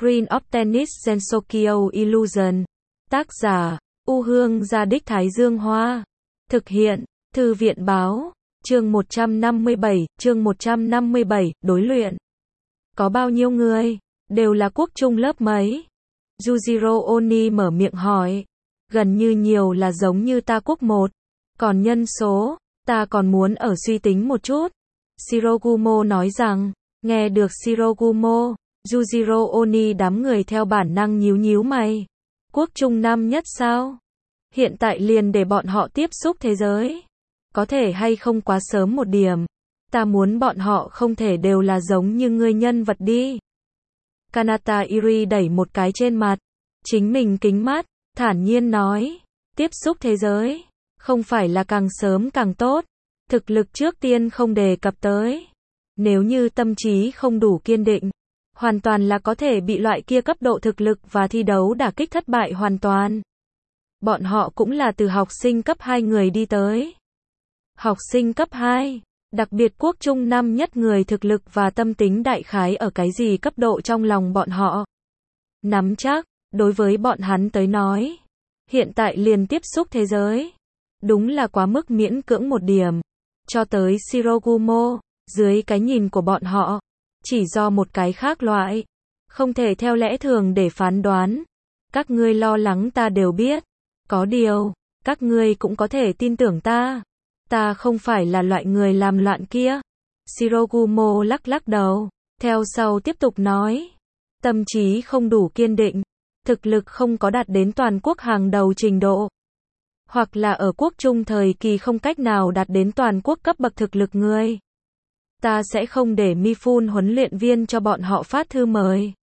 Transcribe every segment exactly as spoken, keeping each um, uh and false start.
Screen of Tennis Gensokyo Illusion. Tác giả, U Hương Gia Đích Thái Dương Hoa. Thực hiện, Thư viện Báo. Chương một trăm năm mươi bảy, chương một trăm năm mươi bảy, đối luyện. Có bao nhiêu người? Đều là quốc trung lớp mấy? Yujiro Oni mở miệng hỏi. Gần như nhiều là giống như ta quốc một. Còn nhân số, ta còn muốn ở suy tính một chút. Shirogumo nói rằng, nghe được Shirogumo, Yujiro Oni đám người theo bản năng nhíu nhíu mày. Quốc trung năm nhất sao? Hiện tại liền để bọn họ tiếp xúc thế giới. Có thể hay không quá sớm một điểm. Ta muốn bọn họ không thể đều là giống như ngươi nhân vật đi. Kanata Iri đẩy một cái trên mặt. Chính mình kính mắt, thản nhiên nói. Tiếp xúc thế giới. Không phải là càng sớm càng tốt. Thực lực trước tiên không đề cập tới. Nếu như tâm trí không đủ kiên định, hoàn toàn là có thể bị loại kia cấp độ thực lực và thi đấu đả kích thất bại hoàn toàn. Bọn họ cũng là từ học sinh cấp hai người đi tới. Học sinh cấp hai, đặc biệt quốc trung năm nhất người thực lực và tâm tính đại khái ở cái gì cấp độ trong lòng bọn họ. Nắm chắc, đối với bọn hắn tới nói, hiện tại liền tiếp xúc thế giới. Đúng là quá mức miễn cưỡng một điểm. Cho tới Shirogumo, dưới cái nhìn của bọn họ, chỉ do một cái khác loại. Không thể theo lẽ thường để phán đoán. Các ngươi lo lắng ta đều biết. Có điều, các ngươi cũng có thể tin tưởng ta. Ta không phải là loại người làm loạn kia. Shirogumo lắc lắc đầu, theo sau tiếp tục nói. Tâm trí không đủ kiên định. Thực lực không có đạt đến toàn quốc hàng đầu trình độ. Hoặc là ở quốc trung thời kỳ không cách nào đạt đến toàn quốc cấp bậc thực lực người. Ta sẽ không để Mifune huấn luyện viên cho bọn họ phát thư mời.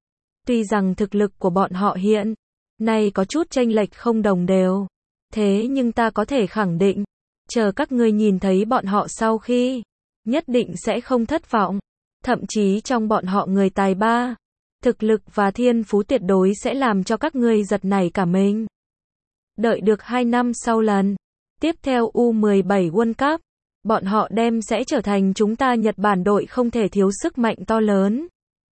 Tuy rằng thực lực của bọn họ hiện nay có chút chênh lệch không đồng đều. Thế nhưng ta có thể khẳng định, chờ các ngươi nhìn thấy bọn họ sau khi, nhất định sẽ không thất vọng. Thậm chí trong bọn họ người tài ba, thực lực và thiên phú tuyệt đối sẽ làm cho các ngươi giật nảy cả mình. Đợi được hai năm sau lần tiếp theo U mười bảy World Cup, bọn họ đem sẽ trở thành chúng ta Nhật Bản đội không thể thiếu sức mạnh to lớn.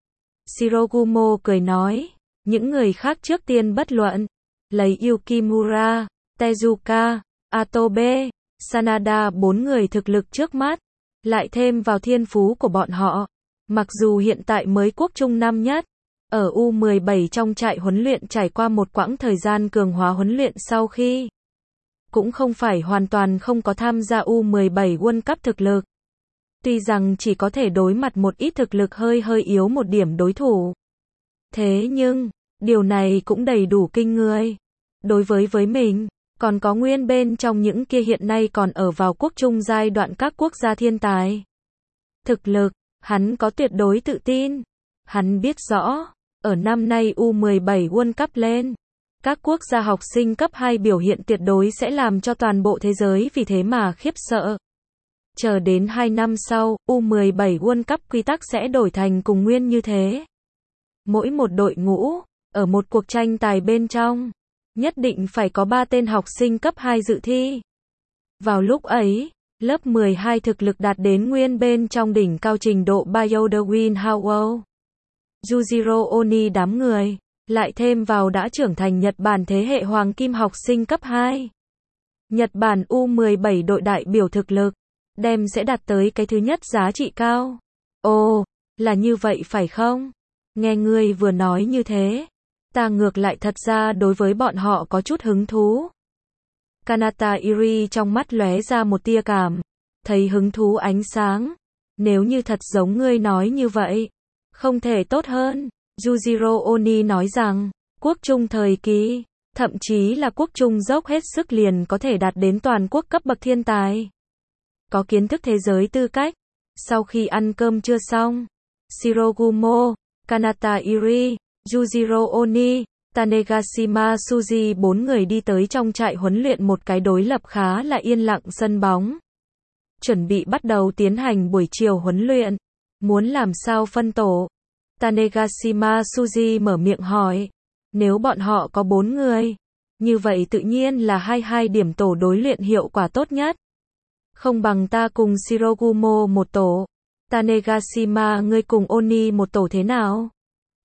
Shirogumo cười nói, những người khác trước tiên bất luận, lấy Yukimura, Tezuka, Atobe, Sanada bốn người thực lực trước mắt, lại thêm vào thiên phú của bọn họ. Mặc dù hiện tại mới quốc trung năm nhất, ở U mười bảy trong trại huấn luyện trải qua một quãng thời gian cường hóa huấn luyện sau khi, cũng không phải hoàn toàn không có tham gia U mười bảy World Cup thực lực. Tuy rằng chỉ có thể đối mặt một ít thực lực hơi hơi yếu một điểm đối thủ. Thế nhưng, điều này cũng đầy đủ kinh người. Đối với với mình, còn có nguyên bên trong những kia hiện nay còn ở vào quốc trung giai đoạn các quốc gia thiên tài. Thực lực, hắn có tuyệt đối tự tin. Hắn biết rõ, ở năm nay U mười bảy World Cup lên, các quốc gia học sinh cấp hai biểu hiện tuyệt đối sẽ làm cho toàn bộ thế giới vì thế mà khiếp sợ. Chờ đến hai năm sau, U mười bảy World Cup quy tắc sẽ đổi thành cùng nguyên như thế. Mỗi một đội ngũ, ở một cuộc tranh tài bên trong, nhất định phải có ba tên học sinh cấp hai dự thi. Vào lúc ấy, lớp mười hai thực lực đạt đến nguyên bên trong đỉnh cao trình độ Biodewin Howell. Yujiro Oni đám người, lại thêm vào đã trưởng thành Nhật Bản thế hệ hoàng kim học sinh cấp hai. Nhật Bản U mười bảy đội đại biểu thực lực, đem sẽ đạt tới cái thứ nhất giá trị cao. Ồ, là như vậy phải không? Nghe ngươi vừa nói như thế, ta ngược lại thật ra đối với bọn họ có chút hứng thú. Kanata Iri trong mắt lóe ra một tia cảm, thấy hứng thú ánh sáng. Nếu như thật giống ngươi nói như vậy, không thể tốt hơn. Yujiro Oni nói rằng, quốc trung thời kỳ, thậm chí là quốc trung dốc hết sức liền có thể đạt đến toàn quốc cấp bậc thiên tài. Có kiến thức thế giới tư cách. Sau khi ăn cơm chưa xong, Shirogumo, Kanata Iri, Yujiro Oni, Tanegashima Suji bốn người đi tới trong trại huấn luyện một cái đối lập khá là yên lặng sân bóng. Chuẩn bị bắt đầu tiến hành buổi chiều huấn luyện. Muốn làm sao phân tổ? Tanegashima Suji mở miệng hỏi. Nếu bọn họ có bốn người, như vậy tự nhiên là hai hai điểm tổ đối luyện hiệu quả tốt nhất. Không bằng ta cùng Shirogumo một tổ. Tanegashima ngươi cùng Oni một tổ thế nào?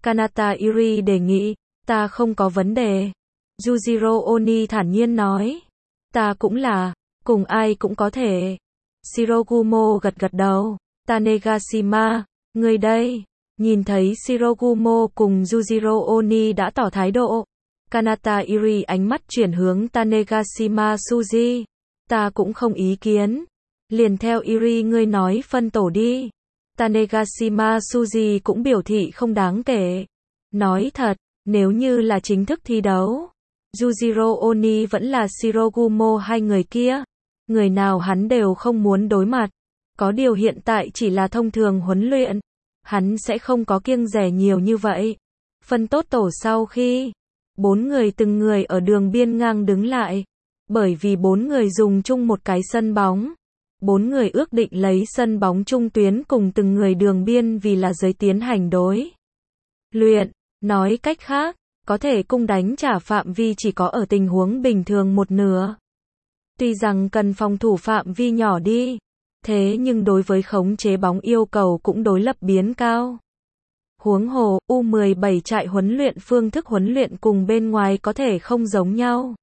Kanata Iri đề nghị, ta không có vấn đề. Yujiro Oni thản nhiên nói, ta cũng là, cùng ai cũng có thể. Shirogumo gật gật đầu, Tanegashima, người đây. Nhìn thấy Shirogumo cùng Yujiro Oni đã tỏ thái độ. Kanata Iri ánh mắt chuyển hướng Tanegashima Suji. Ta cũng không ý kiến. Liền theo Iri ngươi nói phân tổ đi. Tanegashima Suji cũng biểu thị không đáng kể. Nói thật, nếu như là chính thức thi đấu, Yujiro Oni vẫn là Shirogumo hai người kia. Người nào hắn đều không muốn đối mặt. Có điều hiện tại chỉ là thông thường huấn luyện. Hắn sẽ không có kiêng dè nhiều như vậy. Phân tốt tổ sau khi bốn người từng người ở đường biên ngang đứng lại. Bởi vì bốn người dùng chung một cái sân bóng. Bốn người ước định lấy sân bóng trung tuyến cùng từng người đường biên vì là giới tiến hành đối luyện. Nói cách khác, có thể cung đánh trả phạm vi chỉ có ở tình huống bình thường một nửa. Tuy rằng cần phòng thủ phạm vi nhỏ đi, thế nhưng đối với khống chế bóng yêu cầu cũng đối lập biến cao. Huống hồ, U mười bảy trại huấn luyện phương thức huấn luyện cùng bên ngoài có thể không giống nhau.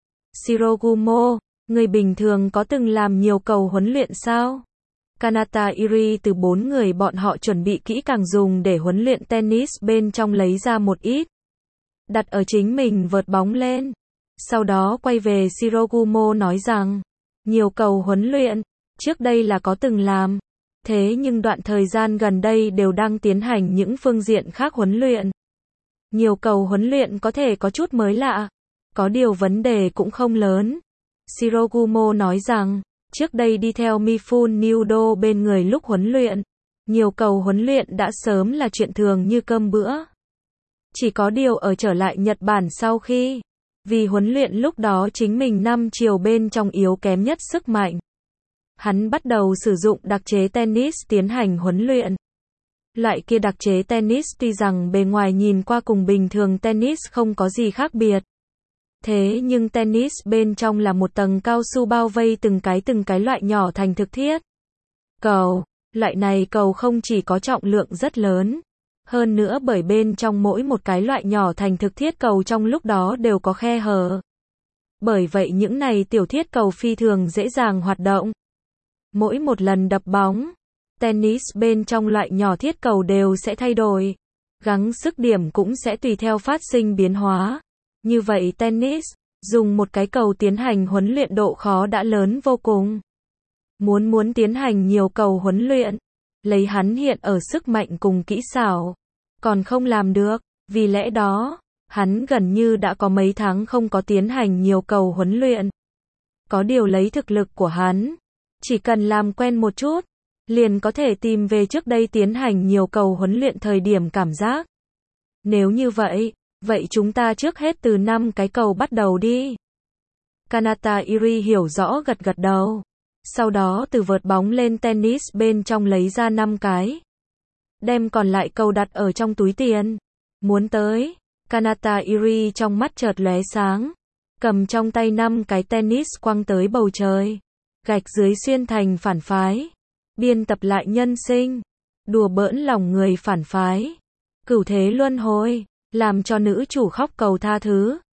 Shirogumo, người bình thường có từng làm nhiều cầu huấn luyện sao? Kanata Iri từ bốn người bọn họ chuẩn bị kỹ càng dùng để huấn luyện tennis bên trong lấy ra một ít. Đặt ở chính mình vợt bóng lên. Sau đó quay về Shirogumo nói rằng, nhiều cầu huấn luyện, trước đây là có từng làm. Thế nhưng đoạn thời gian gần đây đều đang tiến hành những phương diện khác huấn luyện. Nhiều cầu huấn luyện có thể có chút mới lạ. Có điều vấn đề cũng không lớn. Shirogumo nói rằng, trước đây đi theo Mifune Nudo bên người lúc huấn luyện. Nhiều cầu huấn luyện đã sớm là chuyện thường như cơm bữa. Chỉ có điều ở trở lại Nhật Bản sau khi, vì huấn luyện lúc đó chính mình năm chiều bên trong yếu kém nhất sức mạnh. Hắn bắt đầu sử dụng đặc chế tennis tiến hành huấn luyện. Loại kia đặc chế tennis tuy rằng bề ngoài nhìn qua cùng bình thường tennis không có gì khác biệt. Thế nhưng tennis bên trong là một tầng cao su bao vây từng cái từng cái loại nhỏ thành thực thiết. Cầu, loại này cầu không chỉ có trọng lượng rất lớn. Hơn nữa bởi bên trong mỗi một cái loại nhỏ thành thực thiết cầu trong lúc đó đều có khe hở. Bởi vậy những này tiểu thiết cầu phi thường dễ dàng hoạt động. Mỗi một lần đập bóng, tennis bên trong loại nhỏ thiết cầu đều sẽ thay đổi. Gắng sức điểm cũng sẽ tùy theo phát sinh biến hóa. Như vậy tennis, dùng một cái cầu tiến hành huấn luyện độ khó đã lớn vô cùng. Muốn muốn tiến hành nhiều cầu huấn luyện, lấy hắn hiện ở sức mạnh cùng kỹ xảo, còn không làm được, vì lẽ đó, hắn gần như đã có mấy tháng không có tiến hành nhiều cầu huấn luyện. Có điều lấy thực lực của hắn, chỉ cần làm quen một chút, liền có thể tìm về trước đây tiến hành nhiều cầu huấn luyện thời điểm cảm giác. Nếu như vậy, vậy chúng ta trước hết từ năm cái cầu bắt đầu đi. Kanata Iri hiểu rõ gật gật đầu. Sau đó từ vợt bóng lên tennis bên trong lấy ra năm cái. Đem còn lại cầu đặt ở trong túi tiền. Muốn tới, Kanata Iri trong mắt chợt lóe sáng. Cầm trong tay năm cái tennis quăng tới bầu trời. Gạch dưới xuyên thành phản phái. Biên tập lại nhân sinh. Đùa bỡn lòng người phản phái. Cửu thế luân hồi. Làm cho nữ chủ khóc cầu tha thứ.